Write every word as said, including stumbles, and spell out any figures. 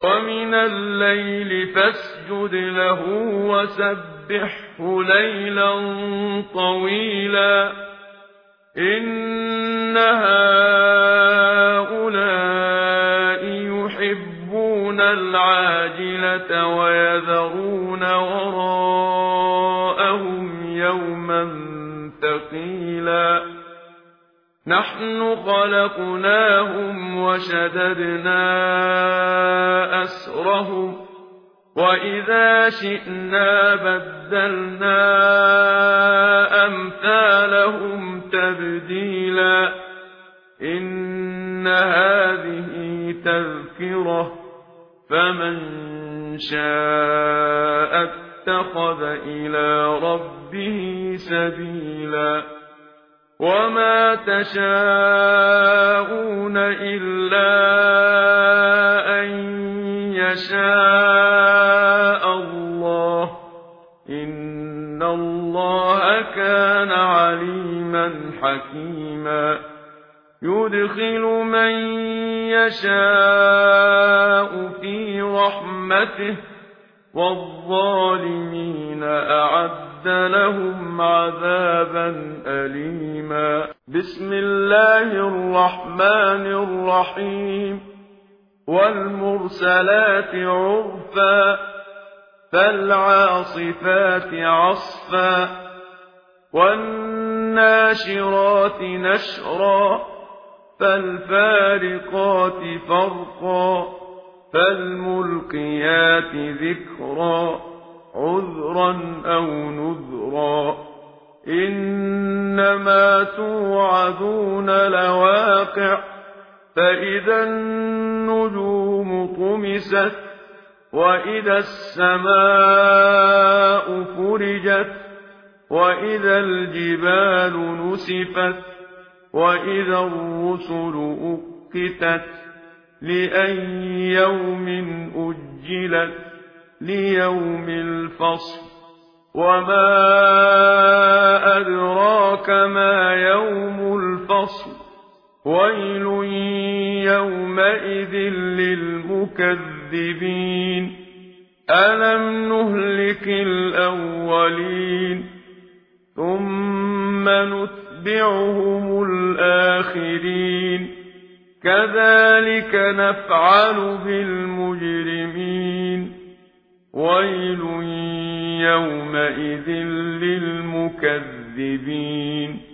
ومن الليل فاسجد له وسبحه ليلا طويلا إن هؤلاء يحبون العاجلة ويذرون وراءهم يوما ثقيلا نحن خلقناهم وشددنا أسرهم وإذا شئنا بدلنا أمثالهم تبديلا إن هذه تذكرة فمن شاء اتخذ إلى ربه سبيلا وما تشاءون إلا أن يشاء الله إن الله كان عليما حكيما يدخل من يشاء في رحمته والظالمين أعد لهم عذابا أليما بسم الله الرحمن الرحيم والمرسلات عرفا فالعاصفات عصفا والناشرات نشرا فالفارقات فرقا فالملقيات ذكرا عذرا أو نذرا إنما توعدون لواقع فإذا النجوم طمست وإذا السماء فرجت وإذا الجبال نسفت وإذا الرسل أقتت لأي يوم أجلت ليوم الفصل وما أدراك ما يوم الفصل ويل يومئذ للمكذبين ألم نهلك الأولين ثم نتبعهم الآخرين كذلك نفعل بالمجرمين ويل يومئذ للمكذبين